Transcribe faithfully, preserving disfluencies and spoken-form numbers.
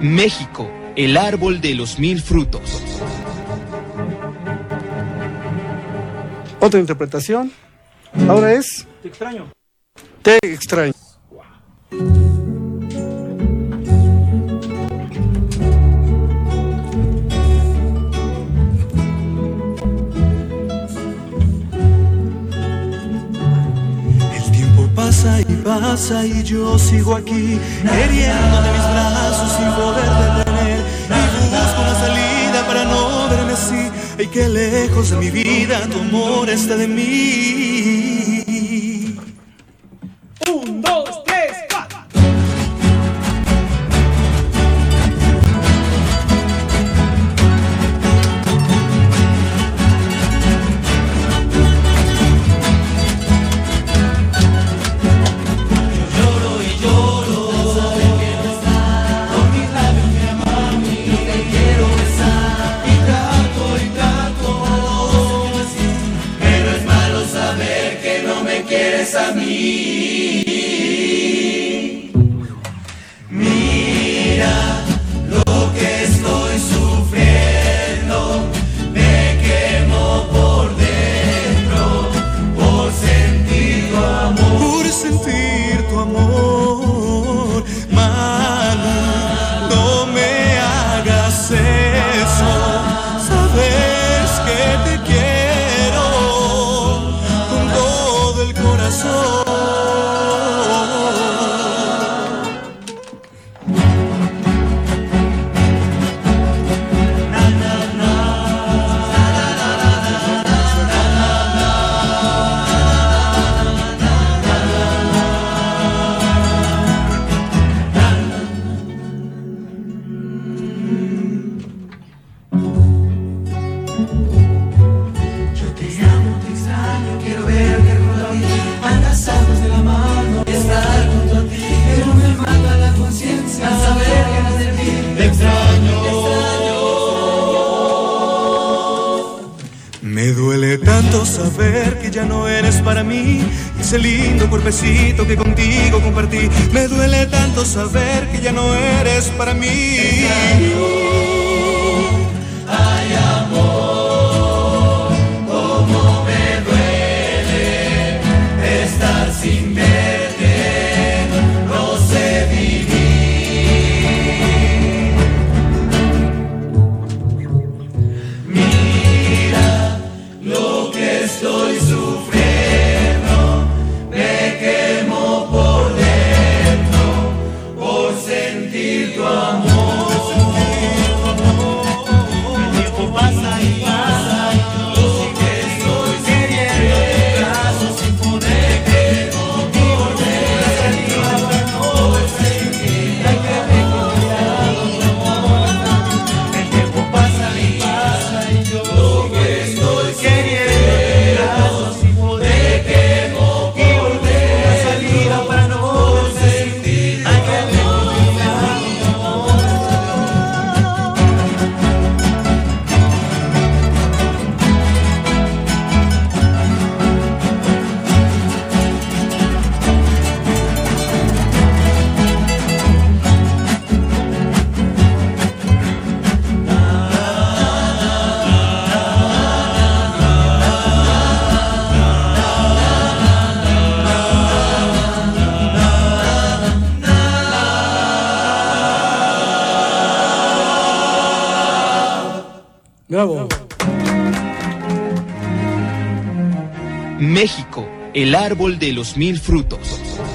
México, el árbol de los mil frutos. Otra interpretación. Ahora es... Te extraño. Te extraño. Pasa y pasa y yo sigo aquí, queriendo de mis brazos sin poder detener, y busco una salida para no verme así, y que lejos de mi vida tu amor está de mí. Un, dos, tres, cuatro. A mí, mira lo que estoy sufriendo, me quemo por dentro, por sentir tu amor, por sentir tu amor, Manu, no me hagas eso, sabes que te quiero con todo el corazón. Me duele tanto saber que ya no eres para mí, ese lindo cuerpecito que contigo compartí. Me duele tanto saber que ya no eres para mí. Ay, amor, cómo me duele estar sin verte, no sé vivir. Estoy sufriendo, me quemo por dentro, por sentir tu amor. El tiempo pasa y pasa, yo sí que estoy queriendo tu brazo sin poder, me quemo por dentro, por sentir que me cuidado tu amor. El tiempo pasa y pasa y yo que estoy queriendo. Bravo. México, el árbol de los mil frutos.